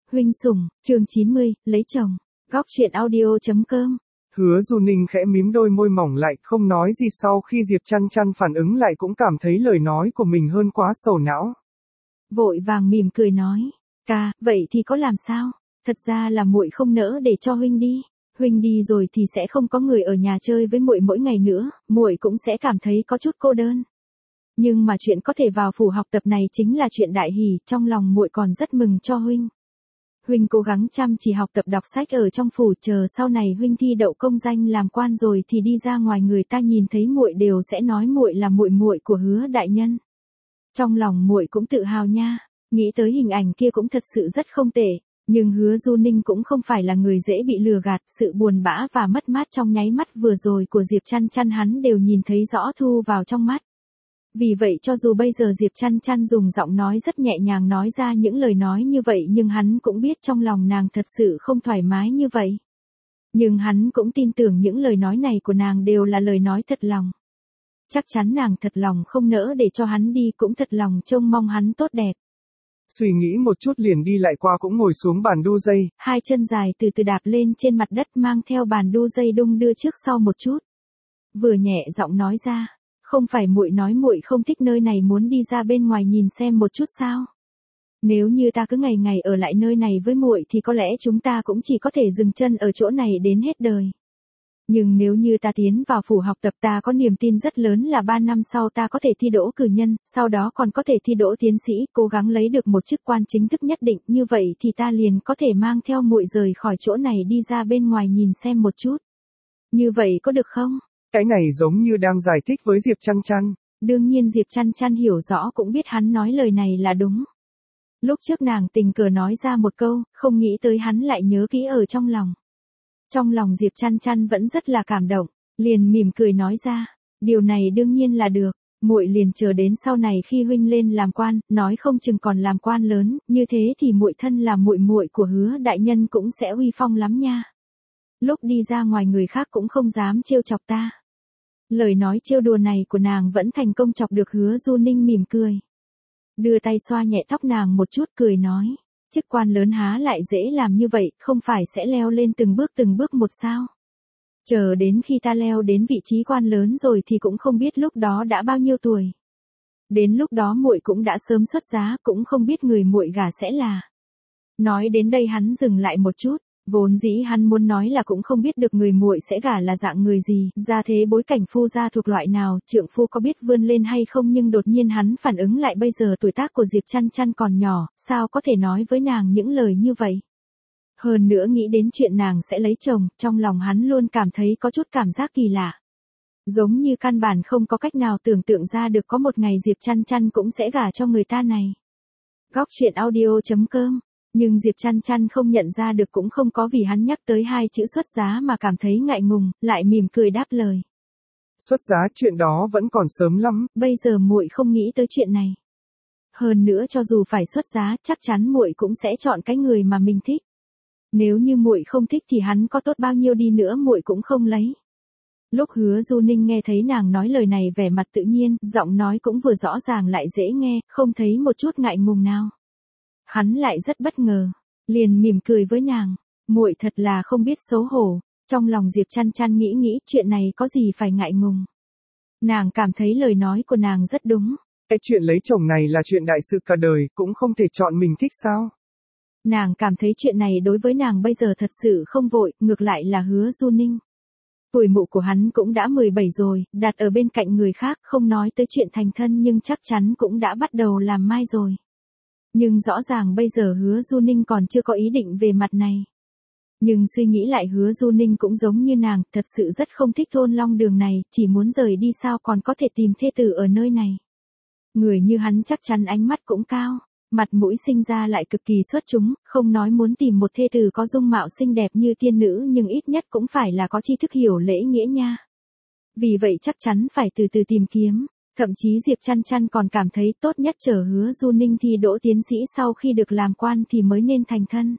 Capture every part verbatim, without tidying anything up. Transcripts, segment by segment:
Huynh sủng, chương chín mươi, lấy chồng. Góc truyện audio.com. Hứa Du Ninh khẽ mím đôi môi mỏng lại, không nói gì. Sau khi Diệp Chăn Chăn phản ứng lại cũng cảm thấy lời nói của mình hơn quá sầu não. Vội vàng mỉm cười nói, ca, vậy thì có làm sao? Thật ra là muội không nỡ để cho huynh đi. Huynh đi rồi thì sẽ không có người ở nhà chơi với muội mỗi ngày nữa, muội cũng sẽ cảm thấy có chút cô đơn. Nhưng mà chuyện có thể vào phủ học tập này chính là chuyện đại hỷ, trong lòng muội còn rất mừng cho huynh. Huynh cố gắng chăm chỉ học tập đọc sách ở trong phủ, chờ sau này huynh thi đậu công danh làm quan rồi thì đi ra ngoài người ta nhìn thấy muội đều sẽ nói muội là muội muội của Hứa đại nhân. Trong lòng muội cũng tự hào nha, nghĩ tới hình ảnh kia cũng thật sự rất không tệ, nhưng Hứa Du Ninh cũng không phải là người dễ bị lừa gạt, sự buồn bã và mất mát trong nháy mắt vừa rồi của Diệp Chăn Chăn hắn đều nhìn thấy rõ thu vào trong mắt. Vì vậy cho dù bây giờ Diệp Chăn Chăn dùng giọng nói rất nhẹ nhàng nói ra những lời nói như vậy nhưng hắn cũng biết trong lòng nàng thật sự không thoải mái như vậy. Nhưng hắn cũng tin tưởng những lời nói này của nàng đều là lời nói thật lòng. Chắc chắn nàng thật lòng không nỡ để cho hắn đi, cũng thật lòng trông mong hắn tốt đẹp. Suy nghĩ một chút liền đi lại qua cũng ngồi xuống bàn đu dây. Hai chân dài từ từ đạp lên trên mặt đất, mang theo bàn đu dây đung đưa trước sau một chút. Vừa nhẹ giọng nói ra, không phải muội nói muội không thích nơi này muốn đi ra bên ngoài nhìn xem một chút sao? Nếu như ta cứ ngày ngày ở lại nơi này với muội thì có lẽ chúng ta cũng chỉ có thể dừng chân ở chỗ này đến hết đời. Nhưng nếu như ta tiến vào phủ học tập, ta có niềm tin rất lớn là ba năm sau ta có thể thi đỗ cử nhân, sau đó còn có thể thi đỗ tiến sĩ, cố gắng lấy được một chức quan chính thức nhất định, như vậy thì ta liền có thể mang theo muội rời khỏi chỗ này đi ra bên ngoài nhìn xem một chút. Như vậy có được không? Cái này giống như đang giải thích với Diệp Chăn Chăn. Đương nhiên Diệp Chăn Chăn hiểu rõ, cũng biết hắn nói lời này là đúng. Lúc trước nàng tình cờ nói ra một câu, không nghĩ tới hắn lại nhớ kỹ ở trong lòng. Trong lòng Diệp Chăn Chăn vẫn rất là cảm động, liền mỉm cười nói ra, điều này đương nhiên là được, muội liền chờ đến sau này khi huynh lên làm quan, nói không chừng còn làm quan lớn, như thế thì muội thân là muội muội của Hứa đại nhân cũng sẽ uy phong lắm nha. Lúc đi ra ngoài người khác cũng không dám trêu chọc ta. Lời nói trêu đùa này của nàng vẫn thành công chọc được Hứa Du Ninh mỉm cười. Đưa tay xoa nhẹ tóc nàng một chút, cười nói, chức quan lớn há lại dễ làm như vậy, không phải sẽ leo lên từng bước từng bước một sao? Chờ đến khi ta leo đến vị trí quan lớn rồi thì cũng không biết lúc đó đã bao nhiêu tuổi. Đến lúc đó muội cũng đã sớm xuất giá, cũng không biết người muội gả sẽ là. Nói đến đây hắn dừng lại một chút. Vốn dĩ hắn muốn nói là cũng không biết được người muội sẽ gả là dạng người gì, gia thế bối cảnh phu gia thuộc loại nào, trượng phu có biết vươn lên hay không, nhưng đột nhiên hắn phản ứng lại bây giờ tuổi tác của Diệp Chăn Chăn còn nhỏ, sao có thể nói với nàng những lời như vậy. Hơn nữa nghĩ đến chuyện nàng sẽ lấy chồng, trong lòng hắn luôn cảm thấy có chút cảm giác kỳ lạ. Giống như căn bản không có cách nào tưởng tượng ra được có một ngày Diệp Chăn Chăn cũng sẽ gả cho người ta này. Góc truyện audio.com. Nhưng Diệp Chăn Chăn không nhận ra được, cũng không có vì hắn nhắc tới hai chữ xuất giá mà cảm thấy ngại ngùng, lại mỉm cười đáp lời. Xuất giá chuyện đó vẫn còn sớm lắm. Bây giờ muội không nghĩ tới chuyện này. Hơn nữa cho dù phải xuất giá, chắc chắn muội cũng sẽ chọn cái người mà mình thích. Nếu như muội không thích thì hắn có tốt bao nhiêu đi nữa muội cũng không lấy. Lúc Hứa Du Ninh nghe thấy nàng nói lời này vẻ mặt tự nhiên, giọng nói cũng vừa rõ ràng lại dễ nghe, không thấy một chút ngại ngùng nào. Hắn lại rất bất ngờ, liền mỉm cười với nàng, muội thật là không biết xấu hổ. Trong lòng Diệp Chăn Chăn nghĩ nghĩ, chuyện này có gì phải ngại ngùng. Nàng cảm thấy lời nói của nàng rất đúng. Cái chuyện lấy chồng này là chuyện đại sự cả đời, cũng không thể chọn mình thích sao? Nàng cảm thấy chuyện này đối với nàng bây giờ thật sự không vội, ngược lại là Hứa Du Ninh. Tuổi mụ của hắn cũng đã mười bảy rồi, đặt ở bên cạnh người khác, không nói tới chuyện thành thân nhưng chắc chắn cũng đã bắt đầu làm mai rồi. Nhưng rõ ràng bây giờ Hứa Du Ninh còn chưa có ý định về mặt này. Nhưng suy nghĩ lại Hứa Du Ninh cũng giống như nàng, thật sự rất không thích thôn Long Đường này, chỉ muốn rời đi sao còn có thể tìm thê tử ở nơi này. Người như hắn chắc chắn ánh mắt cũng cao, mặt mũi sinh ra lại cực kỳ xuất chúng, không nói muốn tìm một thê tử có dung mạo xinh đẹp như tiên nữ nhưng ít nhất cũng phải là có tri thức hiểu lễ nghĩa nha. Vì vậy chắc chắn phải từ từ tìm kiếm. Thậm chí Diệp Chăn Chăn còn cảm thấy tốt nhất chờ Hứa Du Ninh thi đỗ tiến sĩ sau khi được làm quan thì mới nên thành thân.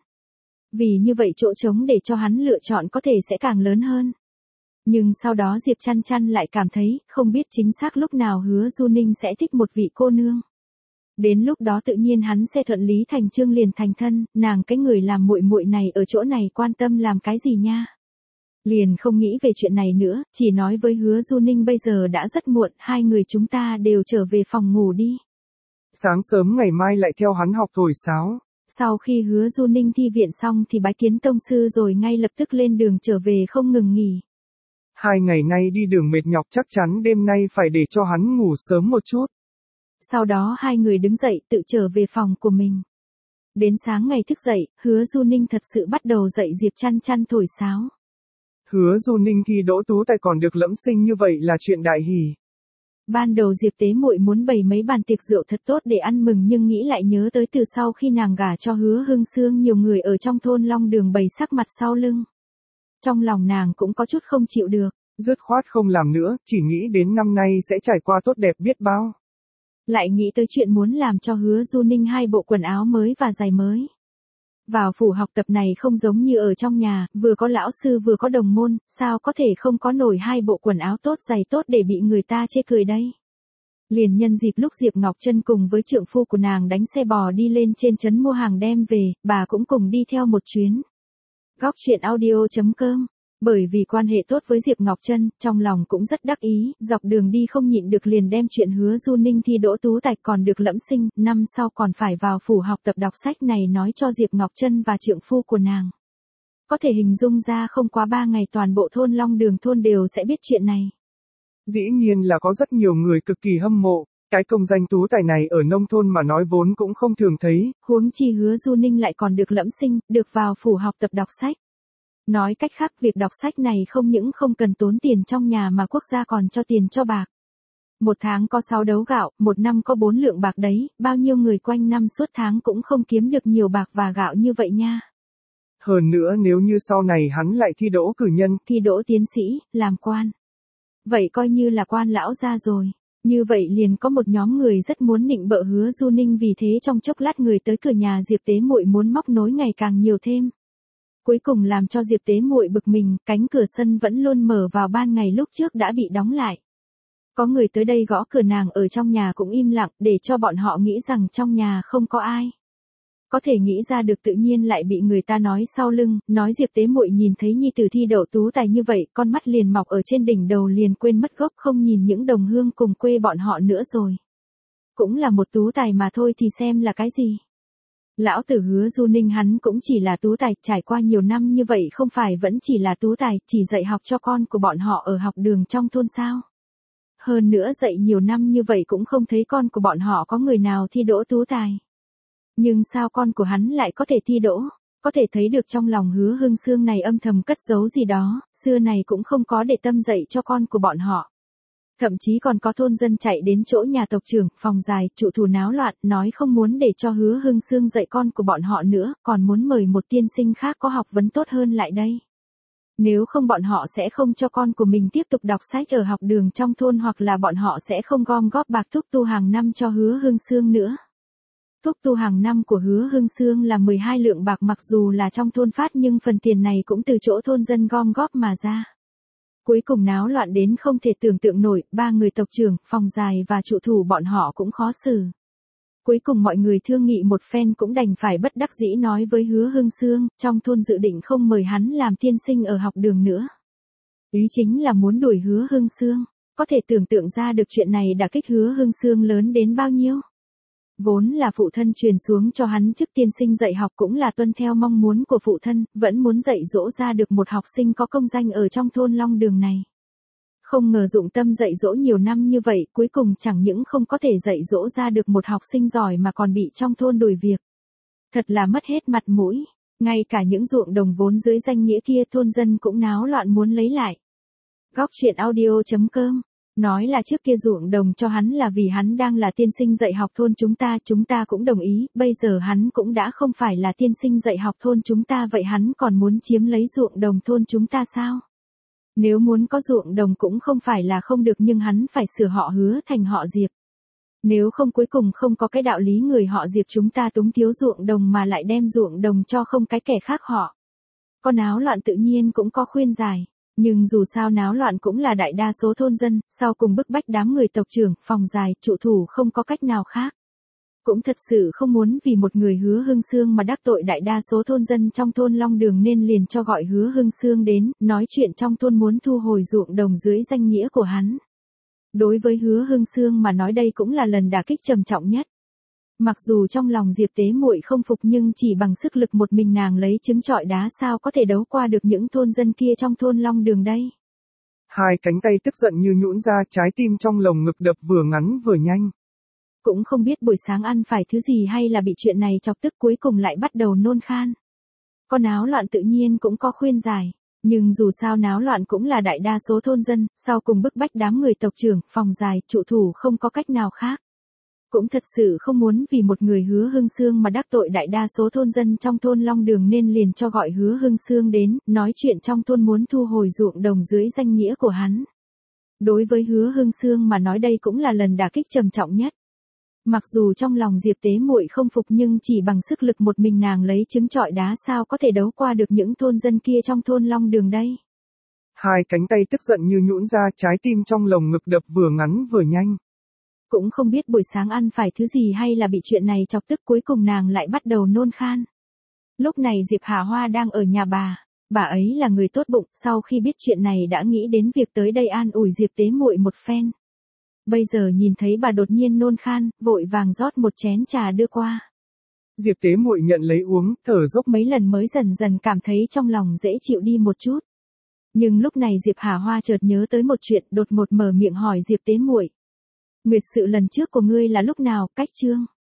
Vì như vậy chỗ trống để cho hắn lựa chọn có thể sẽ càng lớn hơn. Nhưng sau đó Diệp Chăn Chăn lại cảm thấy không biết chính xác lúc nào Hứa Du Ninh sẽ thích một vị cô nương. Đến lúc đó tự nhiên hắn sẽ thuận lý thành chương liền thành thân, nàng cái người làm muội muội này ở chỗ này quan tâm làm cái gì nha. Liền không nghĩ về chuyện này nữa, chỉ nói với Hứa Du Ninh bây giờ đã rất muộn, hai người chúng ta đều trở về phòng ngủ đi. Sáng sớm ngày mai lại theo hắn học thổi sáo. Sau khi Hứa Du Ninh thi viện xong thì bái kiến tông sư rồi ngay lập tức lên đường trở về không ngừng nghỉ. Hai ngày nay đi đường mệt nhọc chắc chắn đêm nay phải để cho hắn ngủ sớm một chút. Sau đó hai người đứng dậy tự trở về phòng của mình. Đến sáng ngày thức dậy, Hứa Du Ninh thật sự bắt đầu dạy Diệp Chăn Chăn thổi sáo. Hứa Du Ninh thi đỗ tú tài còn được lẫm sinh như vậy là chuyện đại hỷ. Ban đầu Diệp Tế Muội muốn bày mấy bàn tiệc rượu thật tốt để ăn mừng nhưng nghĩ lại nhớ tới từ sau khi nàng gả cho Hứa Hưng Sương nhiều người ở trong thôn Long Đường bày sắc mặt sau lưng. Trong lòng nàng cũng có chút không chịu được. Dứt khoát không làm nữa, chỉ nghĩ đến năm nay sẽ trải qua tốt đẹp biết bao. Lại nghĩ tới chuyện muốn làm cho Hứa Du Ninh hai bộ quần áo mới và giày mới. Vào phủ học tập này không giống như ở trong nhà, vừa có lão sư vừa có đồng môn, sao có thể không có nổi hai bộ quần áo tốt giày tốt để bị người ta chê cười đây. Liền nhân dịp lúc Diệp Ngọc Trân cùng với trượng phu của nàng đánh xe bò đi lên trên trấn mua hàng đem về, bà cũng cùng đi theo một chuyến. Góc truyện audio chấm com. Bởi vì quan hệ tốt với Diệp Ngọc Trân, trong lòng cũng rất đắc ý, dọc đường đi không nhịn được liền đem chuyện Hứa Du Ninh thi đỗ tú tài còn được lẫm sinh, năm sau còn phải vào phủ học tập đọc sách này nói cho Diệp Ngọc Trân và trượng phu của nàng. Có thể hình dung ra không quá ba ngày toàn bộ thôn Long Đường thôn đều sẽ biết chuyện này. Dĩ nhiên là có rất nhiều người cực kỳ hâm mộ, cái công danh tú tài này ở nông thôn mà nói vốn cũng không thường thấy. Huống chi Hứa Du Ninh lại còn được lẫm sinh, được vào phủ học tập đọc sách. Nói cách khác việc đọc sách này không những không cần tốn tiền trong nhà mà quốc gia còn cho tiền cho bạc. Một tháng có sáu đấu gạo, một năm có bốn lượng bạc đấy, bao nhiêu người quanh năm suốt tháng cũng không kiếm được nhiều bạc và gạo như vậy nha. Hơn nữa nếu như sau này hắn lại thi đỗ cử nhân, thi đỗ tiến sĩ, làm quan. Vậy coi như là quan lão gia rồi. Như vậy liền có một nhóm người rất muốn nịnh bợ Hứa Du Ninh vì thế trong chốc lát người tới cửa nhà Diệp Tế Muội muốn móc nối ngày càng nhiều thêm. Cuối cùng làm cho Diệp Tế Muội bực mình, cánh cửa sân vẫn luôn mở vào ban ngày lúc trước đã bị đóng lại. Có người tới đây gõ cửa nàng ở trong nhà cũng im lặng để cho bọn họ nghĩ rằng trong nhà không có ai. Có thể nghĩ ra được tự nhiên lại bị người ta nói sau lưng, nói Diệp Tế Muội nhìn thấy nhi tử thi đậu tú tài như vậy, con mắt liền mọc ở trên đỉnh đầu liền quên mất gốc không nhìn những đồng hương cùng quê bọn họ nữa rồi. Cũng là một tú tài mà thôi thì xem là cái gì. Lão tử Hứa Du Ninh hắn cũng chỉ là tú tài, trải qua nhiều năm như vậy không phải vẫn chỉ là tú tài, chỉ dạy học cho con của bọn họ ở học đường trong thôn sao. Hơn nữa dạy nhiều năm như vậy cũng không thấy con của bọn họ có người nào thi đỗ tú tài. Nhưng sao con của hắn lại có thể thi đỗ, có thể thấy được trong lòng Hứa Hưng Sương này âm thầm cất giấu gì đó, xưa này cũng không có để tâm dạy cho con của bọn họ. Thậm chí còn có thôn dân chạy đến chỗ nhà tộc trưởng, phòng dài, trụ thủ náo loạn, nói không muốn để cho Hứa Hưng Sương dạy con của bọn họ nữa, còn muốn mời một tiên sinh khác có học vấn tốt hơn lại đây. Nếu không bọn họ sẽ không cho con của mình tiếp tục đọc sách ở học đường trong thôn hoặc là bọn họ sẽ không gom góp bạc thúc tu hàng năm cho Hứa Hưng Sương nữa. Thúc tu hàng năm của Hứa Hưng Sương là mười hai lượng bạc mặc dù là trong thôn phát nhưng phần tiền này cũng từ chỗ thôn dân gom góp mà ra. Cuối cùng náo loạn đến không thể tưởng tượng nổi, ba người tộc trưởng, phòng dài và trụ thủ bọn họ cũng khó xử. Cuối cùng mọi người thương nghị một phen cũng đành phải bất đắc dĩ nói với Hứa Hưng Sương, trong thôn dự định không mời hắn làm tiên sinh ở học đường nữa. Ý chính là muốn đuổi Hứa Hưng Sương, có thể tưởng tượng ra được chuyện này đả kích Hứa Hưng Sương lớn đến bao nhiêu. Vốn là phụ thân truyền xuống cho hắn chức tiên sinh dạy học cũng là tuân theo mong muốn của phụ thân, vẫn muốn dạy dỗ ra được một học sinh có công danh ở trong thôn Long Đường này. Không ngờ dụng tâm dạy dỗ nhiều năm như vậy, cuối cùng chẳng những không có thể dạy dỗ ra được một học sinh giỏi mà còn bị trong thôn đuổi việc. Thật là mất hết mặt mũi, ngay cả những ruộng đồng vốn dưới danh nghĩa kia thôn dân cũng náo loạn muốn lấy lại. Góc truyện audio chấm com. Nói là trước kia ruộng đồng cho hắn là vì hắn đang là tiên sinh dạy học thôn chúng ta, chúng ta cũng đồng ý, bây giờ hắn cũng đã không phải là tiên sinh dạy học thôn chúng ta vậy hắn còn muốn chiếm lấy ruộng đồng thôn chúng ta sao? Nếu muốn có ruộng đồng cũng không phải là không được nhưng hắn phải sửa họ Hứa thành họ Diệp. Nếu không cuối cùng không có cái đạo lý người họ Diệp chúng ta túng thiếu ruộng đồng mà lại đem ruộng đồng cho không cái kẻ khác họ. Có náo loạn tự nhiên cũng có khuyên giải. Nhưng dù sao náo loạn cũng là đại đa số thôn dân, sau cùng bức bách đám người tộc trưởng, phòng dài, trụ thủ không có cách nào khác. Cũng thật sự không muốn vì một người Hứa Hưng Sương mà đắc tội đại đa số thôn dân trong thôn Long Đường nên liền cho gọi Hứa Hưng Sương đến, nói chuyện trong thôn muốn thu hồi ruộng đồng dưới danh nghĩa của hắn. Đối với Hứa Hưng Sương mà nói đây cũng là lần đả kích trầm trọng nhất. Mặc dù trong lòng Diệp Tế Muội không phục nhưng chỉ bằng sức lực một mình nàng lấy trứng trọi đá sao có thể đấu qua được những thôn dân kia trong thôn Long Đường đây. Hai cánh tay tức giận như nhũn ra, trái tim trong lồng ngực đập vừa ngắn vừa nhanh. Cũng không biết buổi sáng ăn phải thứ gì hay là bị chuyện này chọc tức cuối cùng lại bắt đầu nôn khan. Có náo loạn tự nhiên cũng có khuyên giải. Nhưng dù sao náo loạn cũng là đại đa số thôn dân, sau cùng bức bách đám người tộc trưởng, phòng dài, trụ thủ không có cách nào khác. Cũng thật sự không muốn vì một người Hứa Hưng Sương mà đắc tội đại đa số thôn dân trong thôn Long Đường nên liền cho gọi Hứa Hưng Sương đến, nói chuyện trong thôn muốn thu hồi ruộng đồng dưới danh nghĩa của hắn. Đối với Hứa Hưng Sương mà nói đây cũng là lần đả kích trầm trọng nhất. Mặc dù trong lòng Diệp Tế Muội không phục nhưng chỉ bằng sức lực một mình nàng lấy trứng trọi đá sao có thể đấu qua được những thôn dân kia trong thôn Long Đường đây. Hai cánh tay tức giận như nhũn ra, trái tim trong lồng ngực đập vừa ngắn vừa nhanh. Cũng không biết buổi sáng ăn phải thứ gì hay là bị chuyện này chọc tức cuối cùng nàng lại bắt đầu nôn khan. Lúc này Diệp Hà Hoa đang ở nhà bà, bà ấy là người tốt bụng, sau khi biết chuyện này đã nghĩ đến việc tới đây an ủi Diệp Tế Muội một phen. Bây giờ nhìn thấy bà đột nhiên nôn khan, vội vàng rót một chén trà đưa qua. Diệp Tế Muội nhận lấy uống, thở dốc mấy lần mới dần dần cảm thấy trong lòng dễ chịu đi một chút. Nhưng lúc này Diệp Hà Hoa chợt nhớ tới một chuyện, đột ngột mở miệng hỏi Diệp Tế Muội. Nguyệt sự lần trước của ngươi là lúc nào, cách chương?